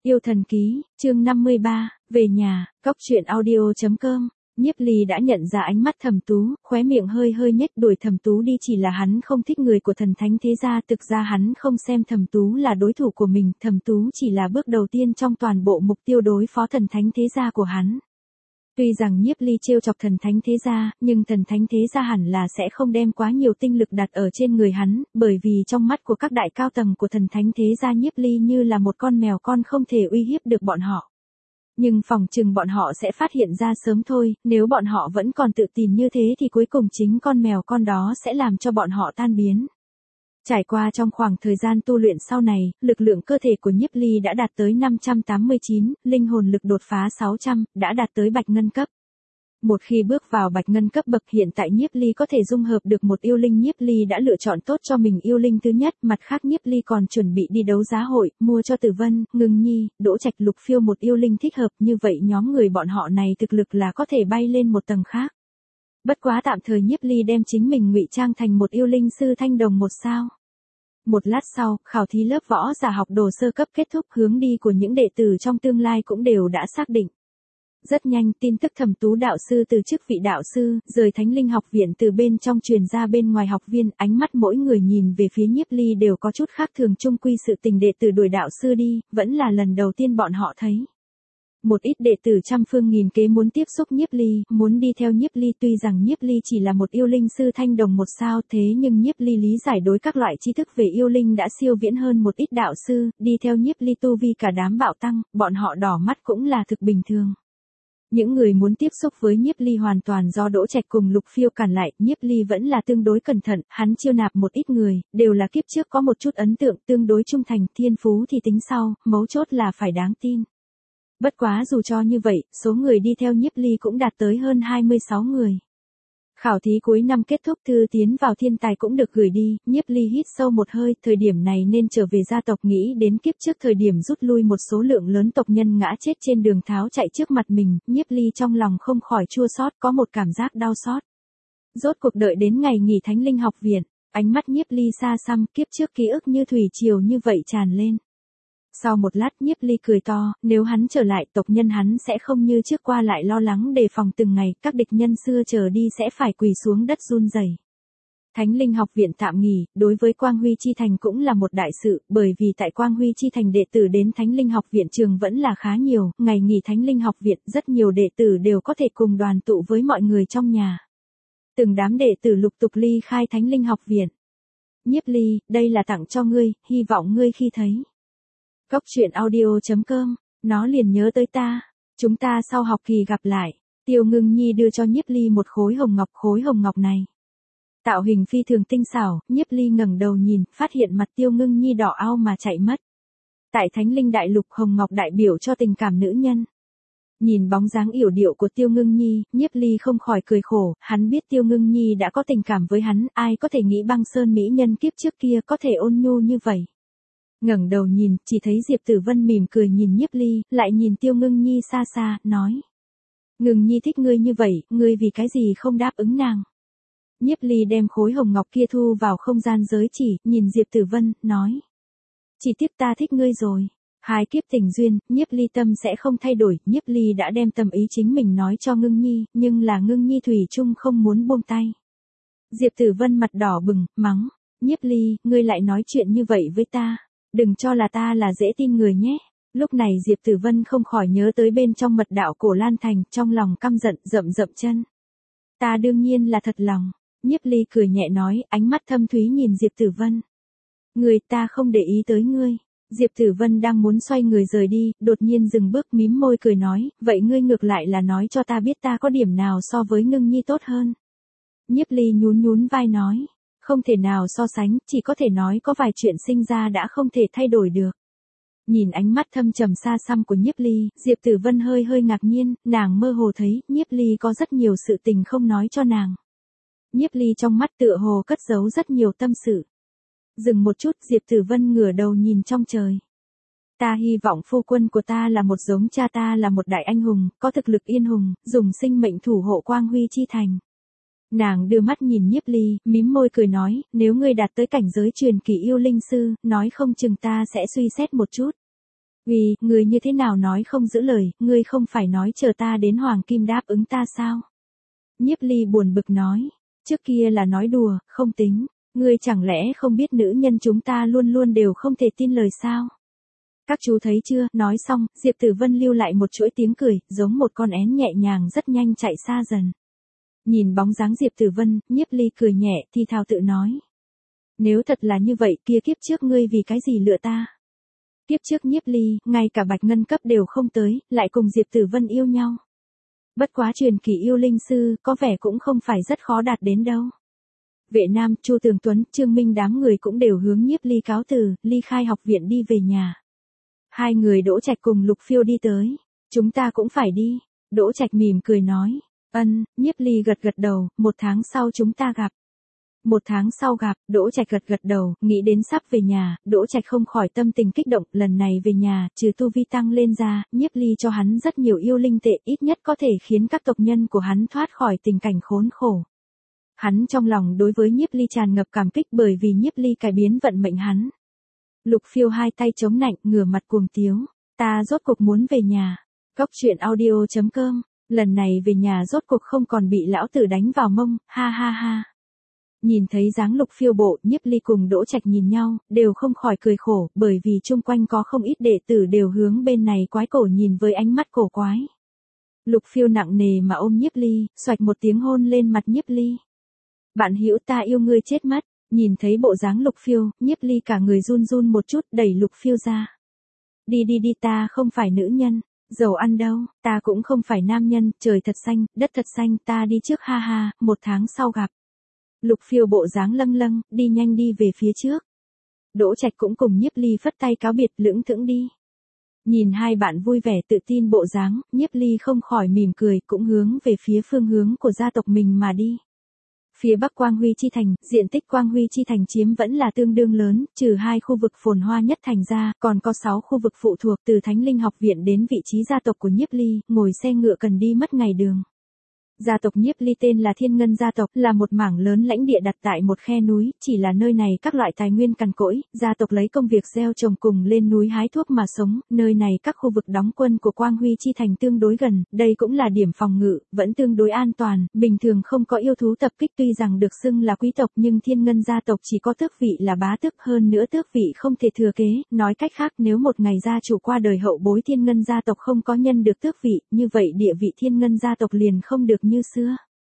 Yêu thần ký, chương 53, về nhà, cóc truyện audio.com. Nhiếp Ly đã nhận ra ánh mắt Thẩm Tú, khóe miệng hơi hơi nhếch, đuổi Thẩm Tú đi chỉ là hắn không thích người của thần thánh thế gia, thực ra hắn không xem Thẩm Tú là đối thủ của mình, Thẩm Tú chỉ là bước đầu tiên trong toàn bộ mục tiêu đối phó thần thánh thế gia của hắn. Tuy rằng Nhiếp Ly trêu chọc thần thánh thế gia, nhưng thần thánh thế gia hẳn là sẽ không đem quá nhiều tinh lực đặt ở trên người hắn, bởi vì trong mắt của các đại cao tầng của thần thánh thế gia Nhiếp Ly như là một con mèo con không thể uy hiếp được bọn họ. Nhưng phỏng chừng bọn họ sẽ phát hiện ra sớm thôi, nếu bọn họ vẫn còn tự tin như thế thì cuối cùng chính con mèo con đó sẽ làm cho bọn họ tan biến. Trải qua trong khoảng thời gian tu luyện sau này, lực lượng cơ thể của Nhiếp Ly đã đạt tới 589, linh hồn lực đột phá 600, đã đạt tới bạch ngân cấp. Một khi bước vào bạch ngân cấp bậc, hiện tại Nhiếp Ly có thể dung hợp được một yêu linh. Nhiếp Ly đã lựa chọn tốt cho mình yêu linh thứ nhất, mặt khác Nhiếp Ly còn chuẩn bị đi đấu giá hội, mua cho Tử Vân, Ngưng Nhi, Đỗ Trạch, Lục Phiêu một yêu linh thích hợp, như vậy nhóm người bọn họ này thực lực là có thể bay lên một tầng khác. Bất quá tạm thời Nhiếp Ly đem chính mình ngụy trang thành một yêu linh sư thanh đồng 1 sao. Một lát sau, khảo thí lớp võ giả học đồ sơ cấp kết thúc, hướng đi của những đệ tử trong tương lai cũng đều đã xác định. Rất nhanh, tin tức Thẩm Tú đạo sư từ chức vị đạo sư, rời Thánh Linh học viện từ bên trong truyền ra bên ngoài học viên, ánh mắt mỗi người nhìn về phía Nhiếp Ly đều có chút khác thường, chung quy sự tình đệ tử đuổi đạo sư đi, vẫn là lần đầu tiên bọn họ thấy. Một ít đệ tử trăm phương nghìn kế muốn tiếp xúc Nhiếp Ly, muốn đi theo Nhiếp Ly, tuy rằng Nhiếp Ly chỉ là một yêu linh sư thanh đồng 1 sao, thế nhưng Nhiếp Ly lý giải đối các loại tri thức về yêu linh đã siêu viễn hơn một ít đạo sư, đi theo Nhiếp Ly tu vi cả đám bạo tăng, bọn họ đỏ mắt cũng là thực bình thường. Những người muốn tiếp xúc với Nhiếp Ly hoàn toàn do Đỗ Trạch cùng Lục Phiêu cản lại, Nhiếp Ly vẫn là tương đối cẩn thận, hắn chiêu nạp một ít người, đều là kiếp trước có một chút ấn tượng, tương đối trung thành, thiên phú thì tính sau, mấu chốt là phải đáng tin. Bất quá dù cho như vậy, số người đi theo Nhiếp Ly cũng đạt tới hơn 26 người. Khảo thí cuối năm kết thúc, thư tiến vào thiên tài cũng được gửi đi, Nhiếp Ly hít sâu một hơi, thời điểm này nên trở về gia tộc, nghĩ đến kiếp trước thời điểm rút lui một số lượng lớn tộc nhân ngã chết trên đường tháo chạy trước mặt mình, Nhiếp Ly trong lòng không khỏi chua xót, có một cảm giác đau xót. Rốt cuộc đợi đến ngày nghỉ Thánh Linh học viện, ánh mắt Nhiếp Ly xa xăm, kiếp trước ký ức như thủy triều như vậy tràn lên. Sau một lát Nhiếp Ly cười to, nếu hắn trở lại tộc nhân hắn sẽ không như trước qua lại lo lắng đề phòng từng ngày, các địch nhân xưa trở đi sẽ phải quỳ xuống đất run rẩy. Thánh Linh học viện tạm nghỉ, đối với Quang Huy Chi Thành cũng là một đại sự, bởi vì tại Quang Huy Chi Thành đệ tử đến Thánh Linh học viện trường vẫn là khá nhiều, ngày nghỉ Thánh Linh học viện rất nhiều đệ tử đều có thể cùng đoàn tụ với mọi người trong nhà. Từng đám đệ tử lục tục ly khai Thánh Linh học viện. Nhiếp Ly, đây là tặng cho ngươi, hy vọng ngươi khi thấy. Cóc truyện audio.com, nó liền nhớ tới ta, chúng ta sau học kỳ gặp lại. Tiêu Ngưng Nhi đưa cho Nhiếp Ly một khối hồng ngọc này tạo hình phi thường tinh xảo, Nhiếp Ly ngẩng đầu nhìn, phát hiện mặt Tiêu Ngưng Nhi đỏ ao mà chạy mất. Tại Thánh Linh đại lục, hồng ngọc đại biểu cho tình cảm nữ nhân. Nhìn bóng dáng yểu điệu của Tiêu Ngưng Nhi, Nhiếp Ly không khỏi cười khổ, hắn biết Tiêu Ngưng Nhi đã có tình cảm với hắn, ai có thể nghĩ băng sơn mỹ nhân kiếp trước kia có thể ôn nhu như vậy. Ngẩng đầu nhìn, chỉ thấy Diệp Tử Vân mỉm cười nhìn Nhiếp Ly, lại nhìn Tiêu Ngưng Nhi xa xa, nói. Ngưng Nhi thích ngươi như vậy, ngươi vì cái gì không đáp ứng nàng? Nhiếp Ly đem khối hồng ngọc kia thu vào không gian giới chỉ, nhìn Diệp Tử Vân, nói. Chỉ tiếc ta thích ngươi rồi. 2 kiếp tình duyên, Nhiếp Ly tâm sẽ không thay đổi, Nhiếp Ly đã đem tâm ý chính mình nói cho Ngưng Nhi, nhưng là Ngưng Nhi thủy chung không muốn buông tay. Diệp Tử Vân mặt đỏ bừng, mắng. Nhiếp Ly, ngươi lại nói chuyện như vậy với ta. Đừng cho là ta là dễ tin người nhé. Lúc này Diệp Tử Vân không khỏi nhớ tới bên trong mật đạo Cổ Lan Thành, trong lòng căm giận, dậm chân. Ta đương nhiên là thật lòng. Nhiếp Ly cười nhẹ nói, ánh mắt thâm thúy nhìn Diệp Tử Vân. Người ta không để ý tới ngươi. Diệp Tử Vân đang muốn xoay người rời đi, đột nhiên dừng bước, mím môi cười nói, vậy ngươi ngược lại là nói cho ta biết ta có điểm nào so với Ngưng Nhi tốt hơn. Nhiếp Ly nhún vai nói. Không thể nào so sánh, chỉ có thể nói có vài chuyện sinh ra đã không thể thay đổi được. Nhìn ánh mắt thâm trầm xa xăm của Nhiếp Ly, Diệp Tử Vân hơi ngạc nhiên, nàng mơ hồ thấy, Nhiếp Ly có rất nhiều sự tình không nói cho nàng. Nhiếp Ly trong mắt tựa hồ cất giấu rất nhiều tâm sự. Dừng một chút, Diệp Tử Vân ngửa đầu nhìn trong trời. Ta hy vọng phu quân của ta là một giống cha ta, là một đại anh hùng, có thực lực yên hùng, dùng sinh mệnh thủ hộ Quang Huy Chi Thành. Nàng đưa mắt nhìn Nhiếp Ly, mím môi cười nói, nếu ngươi đạt tới cảnh giới truyền kỳ yêu linh sư, nói không chừng ta sẽ suy xét một chút. Uy, người như thế nào nói không giữ lời, ngươi không phải nói chờ ta đến Hoàng Kim đáp ứng ta sao? Nhiếp Ly buồn bực nói, trước kia là nói đùa, không tính, ngươi chẳng lẽ không biết nữ nhân chúng ta luôn luôn đều không thể tin lời sao? Các chú thấy chưa, nói xong, Diệp Tử Vân lưu lại một chuỗi tiếng cười, giống một con én nhẹ nhàng rất nhanh chạy xa dần. Nhìn bóng dáng Diệp Tử Vân, Nhiếp Ly cười nhẹ, thì thào tự nói. Nếu thật là như vậy, kia kiếp trước ngươi vì cái gì lựa ta? Kiếp trước Nhiếp Ly, ngay cả bạch ngân cấp đều không tới, lại cùng Diệp Tử Vân yêu nhau. Bất quá truyền kỳ yêu linh sư, có vẻ cũng không phải rất khó đạt đến đâu. Vệ Nam, Chu Tường Tuấn, Trương Minh đám người cũng đều hướng Nhiếp Ly cáo từ, ly khai học viện đi về nhà. Hai người Đỗ Trạch cùng Lục Phiêu đi tới. Chúng ta cũng phải đi. Đỗ Trạch mỉm cười nói. Ân, Nhiếp Ly gật gật đầu, 1 tháng sau chúng ta gặp. 1 tháng sau gặp, Đỗ Trạch gật gật đầu, nghĩ đến sắp về nhà, Đỗ Trạch không khỏi tâm tình kích động, lần này về nhà, trừ tu vi tăng lên ra, Nhiếp Ly cho hắn rất nhiều yêu linh tệ, ít nhất có thể khiến các tộc nhân của hắn thoát khỏi tình cảnh khốn khổ. Hắn trong lòng đối với Nhiếp Ly tràn ngập cảm kích bởi vì Nhiếp Ly cải biến vận mệnh hắn. Lục Phiêu hai tay chống nạnh, ngửa mặt cuồng tiếu, ta rốt cuộc muốn về nhà. Góc truyện audio.com, lần này về nhà rốt cuộc không còn bị lão tử đánh vào mông, ha ha ha. Nhìn thấy dáng Lục Phiêu bộ, Nhiếp Ly cùng Đỗ Trạch nhìn nhau, đều không khỏi cười khổ, bởi vì chung quanh có không ít đệ tử đều hướng bên này quái cổ nhìn với ánh mắt cổ quái. Lục Phiêu nặng nề mà ôm Nhiếp Ly, xoạch một tiếng hôn lên mặt Nhiếp Ly. Bạn hữu ta yêu ngươi chết mất. Nhìn thấy bộ dáng Lục Phiêu, Nhiếp Ly cả người run run một chút, đẩy Lục Phiêu ra. Đi đi đi, ta không phải nữ nhân, dầu ăn đâu, ta cũng không phải nam nhân, trời thật xanh, đất thật xanh, ta đi trước ha ha, 1 tháng sau gặp. Lục Phiêu bộ dáng lâng lâng, đi nhanh đi về phía trước. Đỗ Trạch cũng cùng Nhiếp Ly phất tay cáo biệt, lững thững đi. Nhìn hai bạn vui vẻ tự tin bộ dáng, Nhiếp Ly không khỏi mỉm cười, cũng hướng về phía phương hướng của gia tộc mình mà đi. Phía Bắc Quang Huy Chi Thành, diện tích Quang Huy Chi Thành chiếm vẫn là tương đương lớn, trừ 2 khu vực phồn hoa nhất thành ra, còn có 6 khu vực phụ thuộc từ Thánh Linh học viện đến vị trí gia tộc của Nhiếp Ly, ngồi xe ngựa cần đi mất ngày đường. Gia tộc Nhiếp Ly tên là Thiên Ngân gia tộc, là một mảng lớn lãnh địa đặt tại một khe núi, chỉ là nơi này các loại tài nguyên cằn cỗi, gia tộc lấy công việc gieo trồng cùng lên núi hái thuốc mà sống, nơi này các khu vực đóng quân của Quang Huy Chi Thành tương đối gần, đây cũng là điểm phòng ngự, vẫn tương đối an toàn, bình thường không có yêu thú tập kích tuy rằng được xưng là quý tộc nhưng Thiên Ngân gia tộc chỉ có tước vị là bá tước, hơn nữa tước vị không thể thừa kế, nói cách khác nếu một ngày gia chủ qua đời hậu bối Thiên Ngân gia tộc không có nhân được tước vị, như vậy địa vị Thiên Ngân gia tộc liền không được như xưa.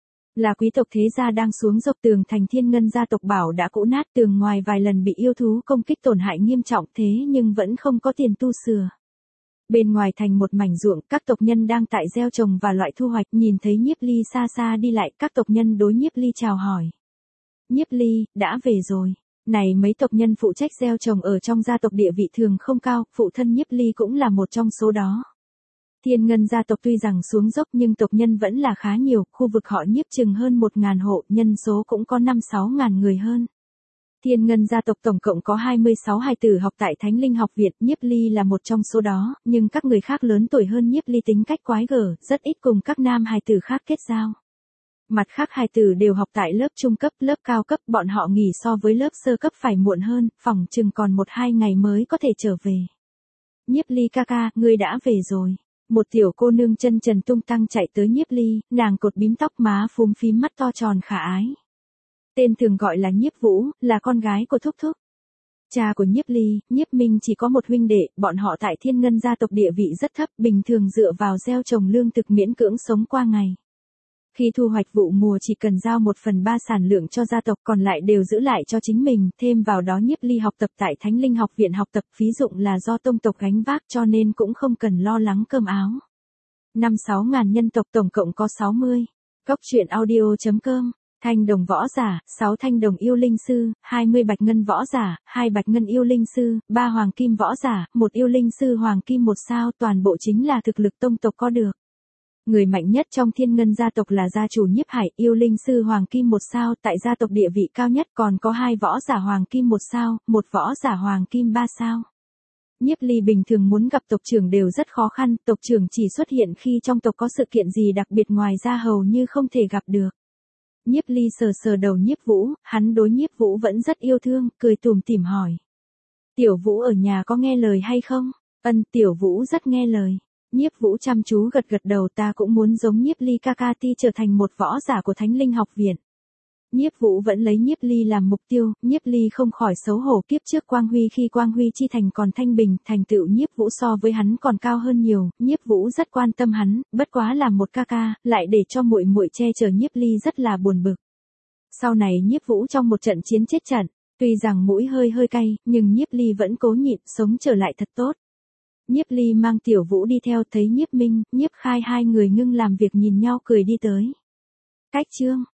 Là quý tộc thế gia đang xuống dốc tường thành Thiên Ngân gia tộc bảo đã cũ nát, tường ngoài vài lần bị yêu thú công kích tổn hại nghiêm trọng thế nhưng vẫn không có tiền tu sửa. Bên ngoài thành một mảnh ruộng, các tộc nhân đang tại gieo trồng và loại thu hoạch, nhìn thấy Nhiếp Ly xa xa đi lại, các tộc nhân đối Nhiếp Ly chào hỏi. Nhiếp Ly, đã về rồi. Này mấy tộc nhân phụ trách gieo trồng ở trong gia tộc địa vị thường không cao, phụ thân Nhiếp Ly cũng là một trong số đó. Thiên Ngân gia tộc tuy rằng xuống dốc nhưng tộc nhân vẫn là khá nhiều, khu vực họ Nhiếp chừng hơn 1.000 hộ, nhân số cũng có 5-6 ngàn người hơn. Thiên Ngân gia tộc tổng cộng có 26 hài tử học tại Thánh Linh học viện, Nhiếp Ly là một trong số đó, nhưng các người khác lớn tuổi hơn Nhiếp Ly tính cách quái gở, rất ít cùng các nam hài tử khác kết giao. Mặt khác hài tử đều học tại lớp trung cấp, lớp cao cấp, bọn họ nghỉ so với lớp sơ cấp phải muộn hơn, phỏng chừng còn 1-2 ngày mới có thể trở về. Nhiếp Ly ca ca, ngươi đã về rồi. Một tiểu cô nương chân trần tung tăng chạy tới Nhiếp Ly, nàng cột bím tóc má phúm phím mắt to tròn khả ái. Tên thường gọi là Nhiếp Vũ, là con gái của Thúc Thúc. Cha của Nhiếp Ly, Nhiếp Minh chỉ có một huynh đệ, bọn họ tại Thiên Ngân gia tộc địa vị rất thấp, bình thường dựa vào gieo trồng lương thực miễn cưỡng sống qua ngày. Khi thu hoạch vụ mùa chỉ cần giao 1/3 sản lượng cho gia tộc, còn lại đều giữ lại cho chính mình, thêm vào đó Nhiếp Ly học tập tại Thánh Linh học viện học tập phí dụng là do tông tộc gánh vác cho nên cũng không cần lo lắng cơm áo. 5-6 ngàn nhân tộc tổng cộng có 60. Góc truyện audio.com, thanh đồng võ giả, 6 thanh đồng yêu linh sư, 20 bạch ngân võ giả, 2 bạch ngân yêu linh sư, 3 hoàng kim võ giả, 1 yêu linh sư hoàng kim 1 sao, toàn bộ chính là thực lực tông tộc có được. Người mạnh nhất trong Thiên Ngân gia tộc là gia chủ Nhiếp Hải, yêu linh sư hoàng kim 1 sao, tại gia tộc địa vị cao nhất còn có 2 võ giả hoàng kim 1 sao, 1 võ giả hoàng kim 3 sao. Nhiếp Ly bình thường muốn gặp tộc trưởng đều rất khó khăn, tộc trưởng chỉ xuất hiện khi trong tộc có sự kiện gì đặc biệt ngoài ra hầu như không thể gặp được. Nhiếp Ly sờ sờ đầu Nhiếp Vũ, hắn đối Nhiếp Vũ vẫn rất yêu thương, cười tủm tỉm hỏi. Tiểu Vũ ở nhà có nghe lời hay không? Tiểu Vũ rất nghe lời. Nhiếp Vũ chăm chú gật gật đầu, ta cũng muốn giống Nhiếp Ly ca ca ti trở thành một võ giả của Thánh Linh học viện. Nhiếp Vũ vẫn lấy Nhiếp Ly làm mục tiêu, Nhiếp Ly không khỏi xấu hổ, kiếp trước Quang Huy khi Quang Huy chi thành còn thanh bình, thành tựu Nhiếp Vũ so với hắn còn cao hơn nhiều, Nhiếp Vũ rất quan tâm hắn, bất quá là một ca ca, lại để cho muội muội che chở Nhiếp Ly rất là buồn bực. Sau này Nhiếp Vũ trong một trận chiến chết trận, tuy rằng mũi hơi hơi cay, nhưng Nhiếp Ly vẫn cố nhịn, sống trở lại thật tốt. Nhiếp Ly mang Tiểu Vũ đi theo, thấy Nhiếp Minh, Nhiếp Khai hai người ngưng làm việc nhìn nhau cười đi tới. Cách chương